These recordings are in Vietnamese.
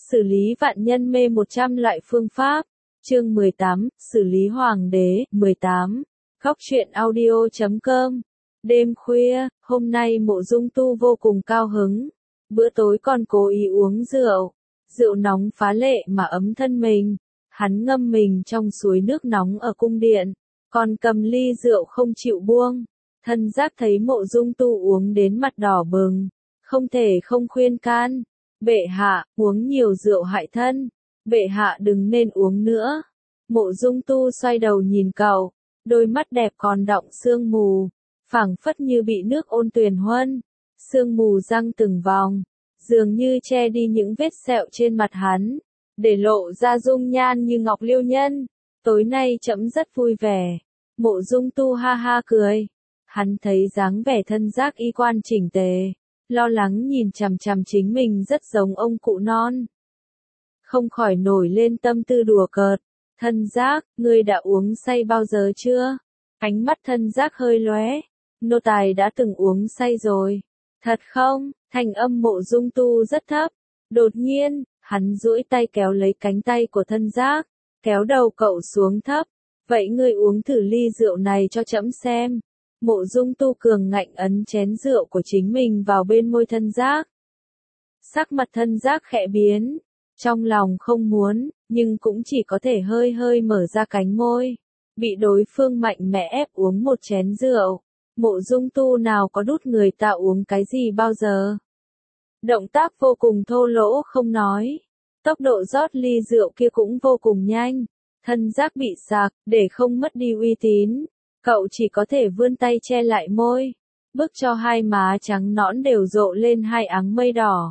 Xử lý vạn nhân mê 100 loại phương pháp. Chương 18, xử lý hoàng đế. 18. Góc truyện audio.com. Đêm khuya, hôm nay Mộ Dung Tu vô cùng cao hứng. Bữa tối còn cố ý uống rượu. Rượu nóng phá lệ mà ấm thân mình. Hắn ngâm mình trong suối nước nóng ở cung điện, còn cầm ly rượu không chịu buông. Thân giác thấy Mộ Dung Tu uống đến mặt đỏ bừng, không thể không khuyên can. Bệ hạ, uống nhiều rượu hại thân. Bệ hạ đừng nên uống nữa. Mộ Dung Tu xoay đầu nhìn cậu, đôi mắt đẹp còn đọng sương mù, phảng phất như bị nước ôn tuyền huân. Sương mù răng từng vòng, dường như che đi những vết sẹo trên mặt hắn, để lộ ra dung nhan như ngọc liêu nhân. Tối nay trẫm rất vui vẻ. Mộ Dung Tu ha ha cười. Hắn thấy dáng vẻ thân giác y quan chỉnh tề, lo lắng nhìn chằm chằm chính mình rất giống ông cụ non. Không khỏi nổi lên tâm tư đùa cợt. Thân giác, ngươi đã uống say bao giờ chưa? Ánh mắt thân giác hơi lóe. Nô tài đã từng uống say rồi. Thật không? Thanh âm Mộ Dung Tu rất thấp. Đột nhiên, hắn duỗi tay kéo lấy cánh tay của thân giác, kéo đầu cậu xuống thấp. Vậy ngươi uống thử ly rượu này cho trẫm xem. Mộ Dung Tu cường ngạnh ấn chén rượu của chính mình vào bên môi thân giác. Sắc mặt thân giác khẽ biến, trong lòng không muốn, nhưng cũng chỉ có thể hơi hơi mở ra cánh môi. Bị đối phương mạnh mẽ ép uống một chén rượu. Mộ Dung Tu nào có đút người ta uống cái gì bao giờ. Động tác vô cùng thô lỗ không nói. Tốc độ rót ly rượu kia cũng vô cùng nhanh. Thân giác bị sặc, để không mất đi uy tín. Cậu chỉ có thể vươn tay che lại môi, bức cho hai má trắng nõn đều rộ lên hai áng mây đỏ.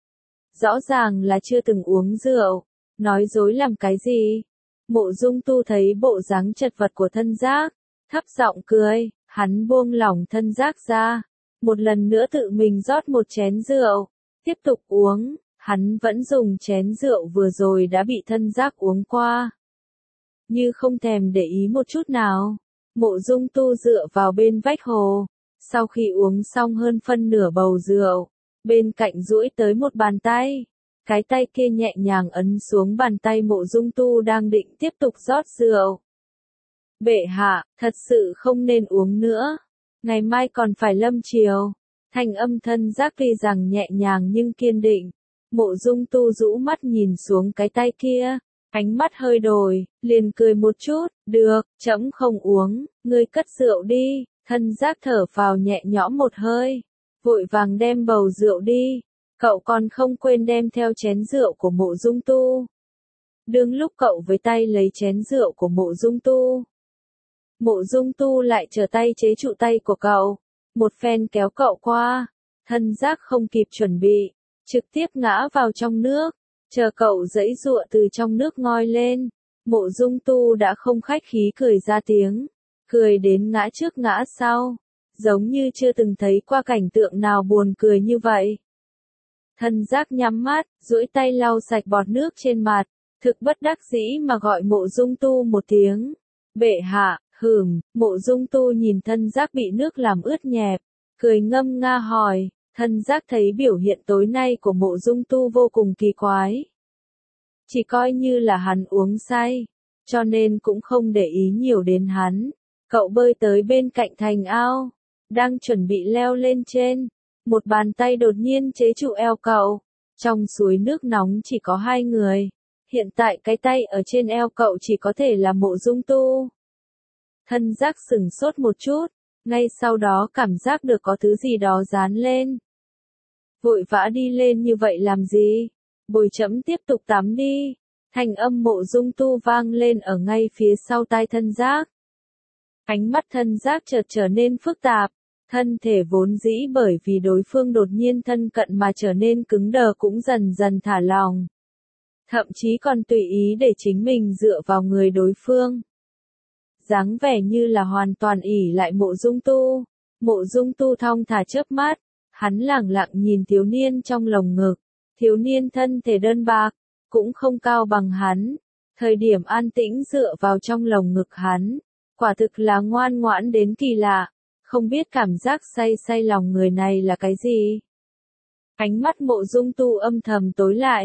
Rõ ràng là chưa từng uống rượu, nói dối làm cái gì? Mộ Dung Tu thấy bộ dáng chật vật của thân giác, thấp giọng cười, hắn buông lỏng thân giác ra, một lần nữa tự mình rót một chén rượu, tiếp tục uống, hắn vẫn dùng chén rượu vừa rồi đã bị thân giác uống qua. Như không thèm để ý một chút nào. Mộ Dung Tu dựa vào bên vách hồ, sau khi uống xong hơn phân nửa bầu rượu, bên cạnh duỗi tới một bàn tay, cái tay kia nhẹ nhàng ấn xuống bàn tay Mộ Dung Tu đang định tiếp tục rót rượu. Bệ hạ, thật sự không nên uống nữa, ngày mai còn phải lâm triều. Thanh âm thân giác tuy rằng nhẹ nhàng nhưng kiên định. Mộ Dung Tu rũ mắt nhìn xuống cái tay kia. Ánh mắt hơi đổi, liền cười một chút, được, trẫm không uống, ngươi cất rượu đi. Thân giác thở phào nhẹ nhõm một hơi, vội vàng đem bầu rượu đi. Cậu còn không quên đem theo chén rượu của Mộ Dung Tu. Đương lúc cậu với tay lấy chén rượu của Mộ Dung Tu, Mộ Dung Tu lại trở tay chế trụ tay của cậu, một phen kéo cậu qua. Thân giác không kịp chuẩn bị, trực tiếp ngã vào trong nước. Chờ cậu giãy giụa từ trong nước ngoi lên, Mộ Dung Tu đã không khách khí cười ra tiếng, cười đến ngã trước ngã sau, giống như chưa từng thấy qua cảnh tượng nào buồn cười như vậy. Thân giác nhắm mắt, duỗi tay lau sạch bọt nước trên mặt, thực bất đắc dĩ mà gọi Mộ Dung Tu một tiếng. Bệ hạ, Mộ Dung Tu nhìn thân giác bị nước làm ướt nhẹp, cười ngâm nga hỏi. Thân giác thấy biểu hiện tối nay của Mộ Dung Tu vô cùng kỳ quái. Chỉ coi như là hắn uống say, cho nên cũng không để ý nhiều đến hắn. Cậu bơi tới bên cạnh thành ao, đang chuẩn bị leo lên trên. Một bàn tay đột nhiên chế trụ eo cậu. Trong suối nước nóng chỉ có hai người. Hiện tại cái tay ở trên eo cậu chỉ có thể là Mộ Dung Tu. Thân giác sửng sốt một chút, ngay sau đó cảm giác được có thứ gì đó dán lên. Vội vã đi lên như vậy làm gì? Bồi trẫm tiếp tục tắm đi. Thanh âm Mộ Dung Tu vang lên ở ngay phía sau tai thân giác. Ánh mắt thân giác chợt trở nên phức tạp. Thân thể vốn dĩ bởi vì đối phương đột nhiên thân cận mà trở nên cứng đờ cũng dần dần thả lòng. Thậm chí còn tùy ý để chính mình dựa vào người đối phương. Dáng vẻ như là hoàn toàn ỷ lại Mộ Dung Tu. Mộ Dung Tu thong thả chớp mắt. Hắn lẳng lặng nhìn thiếu niên trong lồng ngực. Thiếu niên thân thể đơn bạc, cũng không cao bằng hắn. Thời điểm an tĩnh dựa vào trong lồng ngực hắn, quả thực là ngoan ngoãn đến kỳ lạ. Không biết cảm giác say lòng người này là cái gì. Ánh mắt Mộ Dung Tu âm thầm tối lại.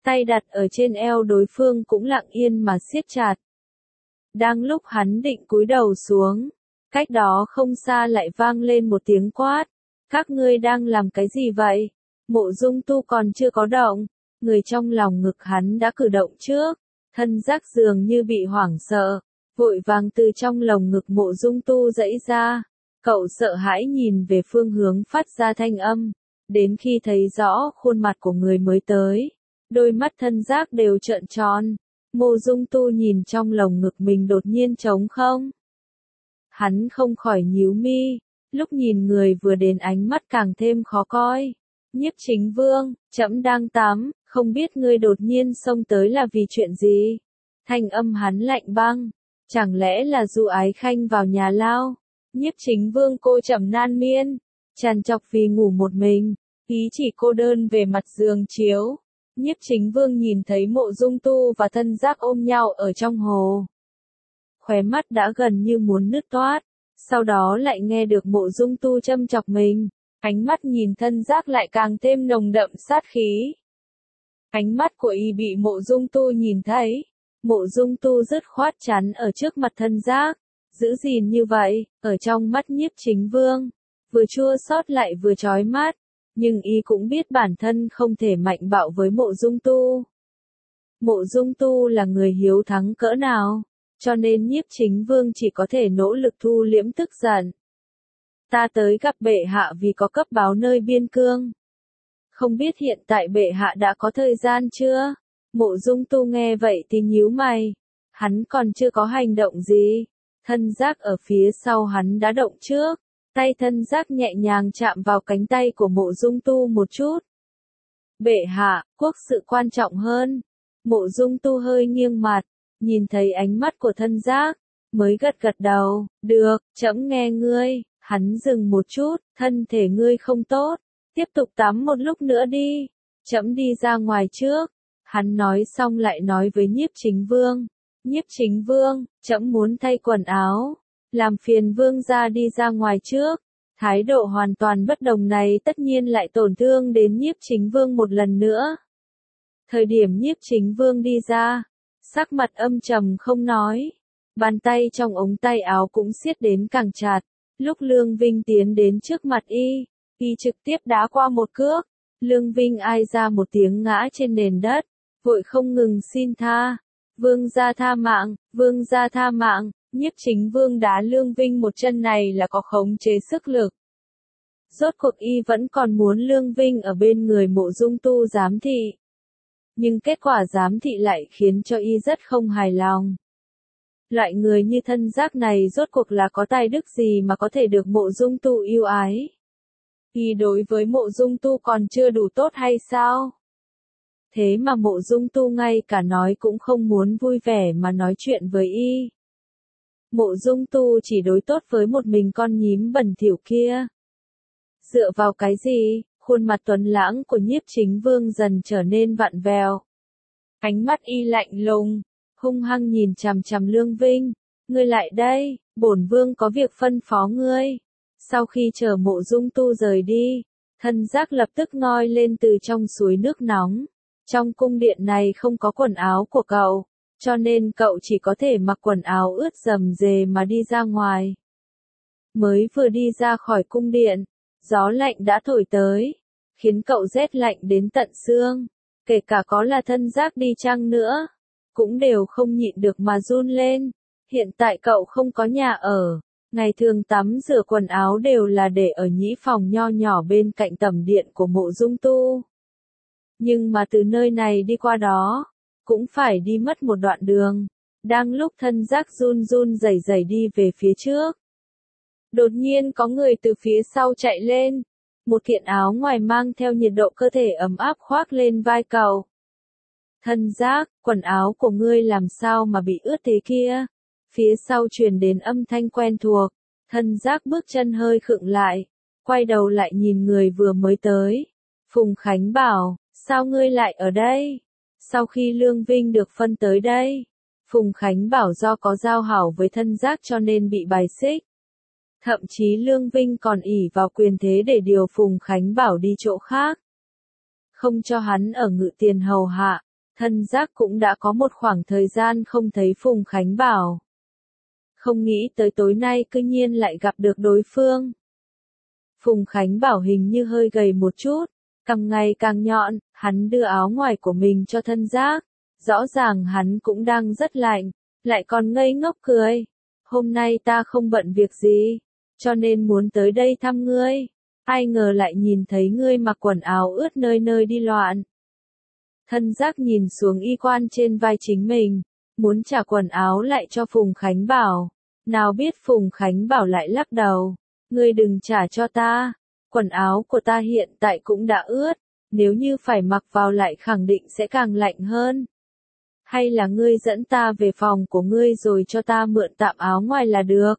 tay đặt ở trên eo đối phương cũng lặng yên mà siết chặt. Đang lúc hắn định cúi đầu xuống, cách đó không xa lại vang lên một tiếng quát. Các ngươi đang làm cái gì vậy? Mộ Dung Tu còn chưa có động, người trong lòng ngực hắn đã cử động trước, thân giác dường như bị hoảng sợ, vội vàng từ trong lồng ngực Mộ Dung Tu giãy ra. Cậu sợ hãi nhìn về phương hướng phát ra thanh âm, đến khi thấy rõ khuôn mặt của người mới tới, đôi mắt thân giác đều trợn tròn. Mộ Dung Tu nhìn trong lồng ngực mình đột nhiên trống không. Hắn không khỏi nhíu mi, lúc nhìn người vừa đến ánh mắt càng thêm khó coi. Nhiếp Chính Vương, trẫm đang tắm, không biết ngươi đột nhiên xông tới là vì chuyện gì? Thanh âm hắn lạnh băng, chẳng lẽ là Du Ái Khanh vào nhà lao? Nhiếp Chính Vương cô trầm nan miên, trằn trọc vì ngủ một mình, ý chỉ cô đơn về mặt giường chiếu. Nhiếp Chính Vương nhìn thấy Mộ Dung Tu và thân giác ôm nhau ở trong hồ. Khóe mắt đã gần như muốn nứt toát, sau đó lại nghe được Mộ Dung Tu châm chọc mình, ánh mắt nhìn thân giác lại càng thêm nồng đậm sát khí. Ánh mắt của y bị Mộ Dung Tu nhìn thấy, Mộ Dung Tu dứt khoát chắn ở trước mặt thân giác, giữ gìn như vậy, ở trong mắt Nhiếp Chính Vương, vừa chua xót lại vừa chói mắt, nhưng y cũng biết bản thân không thể mạnh bạo với Mộ Dung Tu. Mộ Dung Tu là người hiếu thắng cỡ nào, cho nên Nhiếp Chính Vương chỉ có thể nỗ lực thu liễm tức giận. Ta tới gặp bệ hạ vì có cấp báo nơi biên cương. Không biết hiện tại bệ hạ đã có thời gian chưa? Mộ Dung Tu nghe vậy thì nhíu mày. Hắn còn chưa có hành động gì. Thân giác ở phía sau hắn đã động trước. Tay thân giác nhẹ nhàng chạm vào cánh tay của Mộ Dung Tu một chút. Bệ hạ, quốc sự quan trọng hơn. Mộ Dung Tu hơi nghiêng mặt, nhìn thấy ánh mắt của thân giác, mới gật gật đầu. Được, trẫm nghe ngươi. Hắn dừng một chút, thân thể ngươi không tốt, tiếp tục tắm một lúc nữa đi, trẫm đi ra ngoài trước. Hắn nói xong lại nói với Nhiếp Chính Vương, Nhiếp Chính Vương, trẫm muốn thay quần áo, làm phiền vương gia đi ra ngoài trước. Thái độ hoàn toàn bất đồng này tất nhiên lại tổn thương đến Nhiếp Chính Vương một lần nữa. Thời điểm Nhiếp Chính Vương đi ra, sắc mặt âm trầm không nói, bàn tay trong ống tay áo cũng siết đến càng chặt. Lúc Lương Vinh tiến đến trước mặt y trực tiếp đá qua một cước. Lương Vinh ai ra một tiếng ngã trên nền đất, vội không ngừng xin tha. Vương gia tha mạng, vương gia tha mạng. Nhiếp Chính Vương đá Lương Vinh một chân này là có khống chế sức lực. Rốt cuộc y vẫn còn muốn Lương Vinh ở bên người Mộ Dung Tu giám thị. Nhưng kết quả giám thị lại khiến cho y rất không hài lòng. Loại người như thân giác này rốt cuộc là có tài đức gì mà có thể được Mộ Dung Tu yêu ái? Y đối với Mộ Dung Tu còn chưa đủ tốt hay sao? Thế mà Mộ Dung Tu ngay cả nói cũng không muốn vui vẻ mà nói chuyện với y. Mộ Dung Tu chỉ đối tốt với một mình con nhím bẩn thỉu kia. Dựa vào cái gì? Khuôn mặt tuấn lãng của Nhiếp Chính Vương dần trở nên vặn vẹo. Ánh mắt y lạnh lùng, hung hăng nhìn chằm chằm Lương Vinh. Ngươi lại đây, bổn vương có việc phân phó ngươi. Sau khi chờ Mộ Dung Tu rời đi, thân giác lập tức ngoi lên từ trong suối nước nóng. Trong cung điện này không có quần áo của cậu, cho nên cậu chỉ có thể mặc quần áo ướt rầm rề mà đi ra ngoài. Mới vừa đi ra khỏi cung điện, gió lạnh đã thổi tới, khiến cậu rét lạnh đến tận xương. Kể cả có là thân giác đi chăng nữa, cũng đều không nhịn được mà run lên. Hiện tại cậu không có nhà ở, ngày thường tắm rửa quần áo đều là để ở nhĩ phòng nho nhỏ bên cạnh tẩm điện của Mộ Dung Tu. Nhưng mà từ nơi này đi qua đó, cũng phải đi mất một đoạn đường. Đang lúc thân giác run run rẩy rẩy đi về phía trước, đột nhiên có người từ phía sau chạy lên. Một kiện áo ngoài mang theo nhiệt độ cơ thể ấm áp khoác lên vai cậu. Thân giác, quần áo của ngươi làm sao mà bị ướt thế kia? Phía sau truyền đến âm thanh quen thuộc. Thân giác bước chân hơi khựng lại, quay đầu lại nhìn người vừa mới tới. Phùng Khánh bảo, sao ngươi lại ở đây? Sau khi Lương Vinh được phân tới đây, Phùng Khánh bảo do có giao hảo với thân giác cho nên bị bài xích. Thậm chí Lương Vinh còn ỷ vào quyền thế để điều Phùng Khánh bảo đi chỗ khác. Không cho hắn ở Ngự Tiền hầu hạ, Thân giác cũng đã có một khoảng thời gian không thấy Phùng Khánh Bảo. Không nghĩ tới tối nay cư nhiên lại gặp được đối phương. Phùng Khánh Bảo hình như hơi gầy một chút, càng ngày càng nhọn, hắn đưa áo ngoài của mình cho thân giác. Rõ ràng hắn cũng đang rất lạnh, lại còn ngây ngốc cười. Hôm nay ta không bận việc gì, cho nên muốn tới đây thăm ngươi. Ai ngờ lại nhìn thấy ngươi mặc quần áo ướt nơi nơi đi loạn. Thân giác nhìn xuống y quan trên vai chính mình, muốn trả quần áo lại cho Phùng Khánh Bảo. Nào biết Phùng Khánh Bảo lại lắc đầu. Ngươi đừng trả cho ta, quần áo của ta hiện tại cũng đã ướt, nếu như phải mặc vào lại khẳng định sẽ càng lạnh hơn. Hay là ngươi dẫn ta về phòng của ngươi rồi cho ta mượn tạm áo ngoài là được.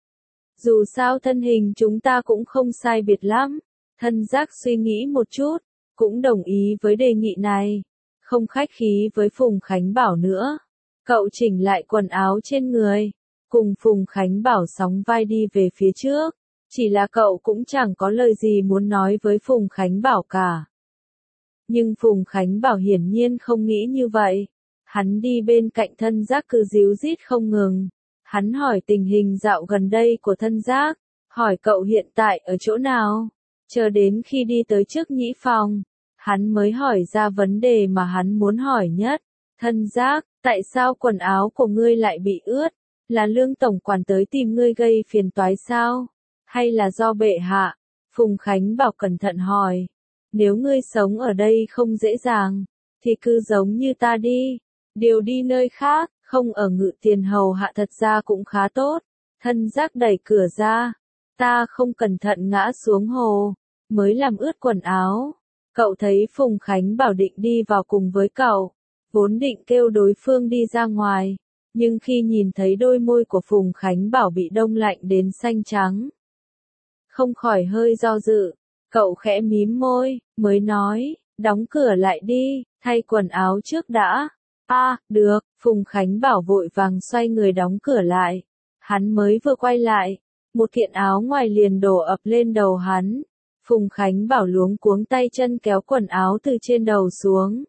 Dù sao thân hình chúng ta cũng không sai biệt lắm. Thân giác suy nghĩ một chút, cũng đồng ý với đề nghị này. Không khách khí với Phùng Khánh Bảo nữa. Cậu chỉnh lại quần áo trên người, cùng Phùng Khánh Bảo sóng vai đi về phía trước. Chỉ là cậu cũng chẳng có lời gì muốn nói với Phùng Khánh Bảo cả. Nhưng Phùng Khánh Bảo hiển nhiên không nghĩ như vậy. Hắn đi bên cạnh thân giác cứ díu dít không ngừng. Hắn hỏi tình hình dạo gần đây của thân giác, hỏi cậu hiện tại ở chỗ nào. Chờ đến khi đi tới trước nhĩ phòng, hắn mới hỏi ra vấn đề mà hắn muốn hỏi nhất. Thân giác, tại sao quần áo của ngươi lại bị ướt? Là Lương tổng quản tới tìm ngươi gây phiền toái sao? Hay là do bệ hạ? Phùng Khánh Bảo cẩn thận hỏi. Nếu ngươi sống ở đây không dễ dàng, thì cứ giống như ta đi. Điều đi nơi khác, không ở Ngự Tiền hầu hạ thật ra cũng khá tốt. Thân giác đẩy cửa ra. Ta không cẩn thận ngã xuống hồ, mới làm ướt quần áo. Cậu thấy Phùng Khánh Bảo định đi vào cùng với cậu, vốn định kêu đối phương đi ra ngoài. Nhưng khi nhìn thấy đôi môi của Phùng Khánh Bảo bị đông lạnh đến xanh trắng, không khỏi hơi do dự. Cậu khẽ mím môi, mới nói, đóng cửa lại đi, thay quần áo trước đã. Được, Phùng Khánh Bảo vội vàng xoay người đóng cửa lại. Hắn mới vừa quay lại, một kiện áo ngoài liền đổ ập lên đầu hắn. Phùng Khánh Bảo luống cuống tay chân kéo quần áo từ trên đầu xuống.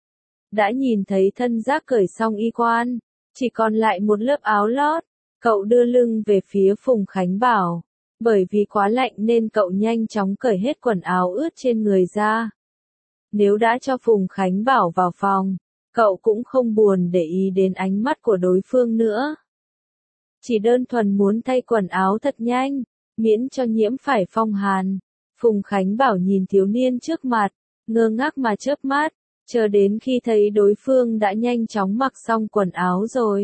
Đã nhìn thấy thân giác cởi xong y quan, chỉ còn lại một lớp áo lót. Cậu đưa lưng về phía Phùng Khánh Bảo. Bởi vì quá lạnh nên cậu nhanh chóng cởi hết quần áo ướt trên người ra. Nếu đã cho Phùng Khánh Bảo vào phòng, cậu cũng không buồn để ý đến ánh mắt của đối phương nữa. Chỉ đơn thuần muốn thay quần áo thật nhanh, miễn cho nhiễm phải phong hàn. Phùng Khánh Bảo nhìn thiếu niên trước mặt, ngơ ngác mà chớp mắt, chờ đến khi thấy đối phương đã nhanh chóng mặc xong quần áo rồi.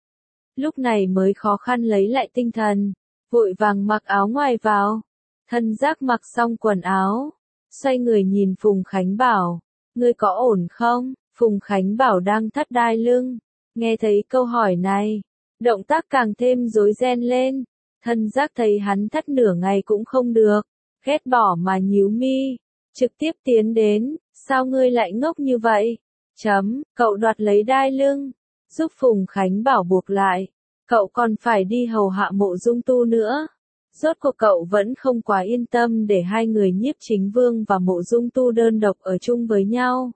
Lúc này mới khó khăn lấy lại tinh thần, vội vàng mặc áo ngoài vào. Thân giác mặc xong quần áo, xoay người nhìn Phùng Khánh Bảo, ngươi có ổn không? Phùng Khánh Bảo đang thắt đai lưng, nghe thấy câu hỏi này, động tác càng thêm rối ren lên. Thân giác thấy hắn thắt nửa ngày cũng không được, ghét bỏ mà nhíu mi, trực tiếp tiến đến, sao ngươi lại ngốc như vậy? Cậu đoạt lấy đai lưng, giúp Phùng Khánh Bảo buộc lại. Cậu còn phải đi hầu hạ Mộ Dung Tu nữa. Rốt cuộc cậu vẫn không quá yên tâm để hai người Nhiếp Chính Vương và Mộ Dung Tu đơn độc ở chung với nhau.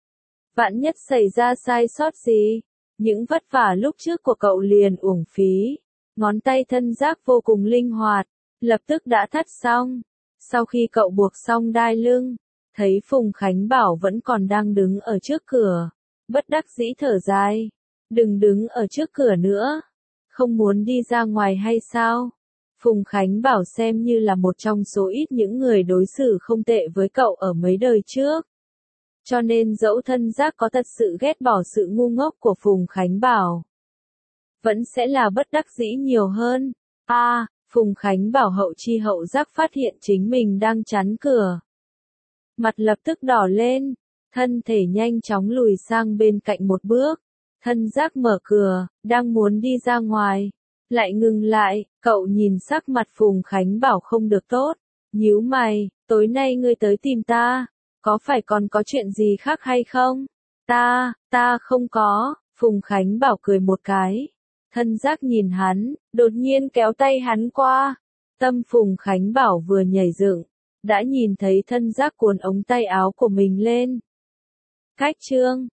Vạn nhất xảy ra sai sót gì, những vất vả lúc trước của cậu liền uổng phí. Ngón tay thân giác vô cùng linh hoạt, lập tức đã thắt xong. Sau khi cậu buộc xong đai lưng, thấy Phùng Khánh Bảo vẫn còn đang đứng ở trước cửa, bất đắc dĩ thở dài. Đừng đứng ở trước cửa nữa, không muốn đi ra ngoài hay sao? Phùng Khánh Bảo xem như là một trong số ít những người đối xử không tệ với cậu ở mấy đời trước. Cho nên dẫu thân giác có thật sự ghét bỏ sự ngu ngốc của Phùng Khánh Bảo, vẫn sẽ là bất đắc dĩ nhiều hơn. Phùng Khánh Bảo hậu chi hậu giác phát hiện chính mình đang chắn cửa. Mặt lập tức đỏ lên, thân thể nhanh chóng lùi sang bên cạnh một bước. Thân giác mở cửa, đang muốn đi ra ngoài, lại ngừng lại. Cậu nhìn sắc mặt Phùng Khánh Bảo không được tốt, nhíu mày, tối nay ngươi tới tìm ta, có phải còn có chuyện gì khác hay không? Ta không có. Phùng Khánh Bảo cười một cái. Thân giác nhìn hắn, đột nhiên kéo tay hắn qua. Tâm Phùng Khánh Bảo vừa nhảy dựng, đã nhìn thấy thân giác cuốn ống tay áo của mình lên. Cách chương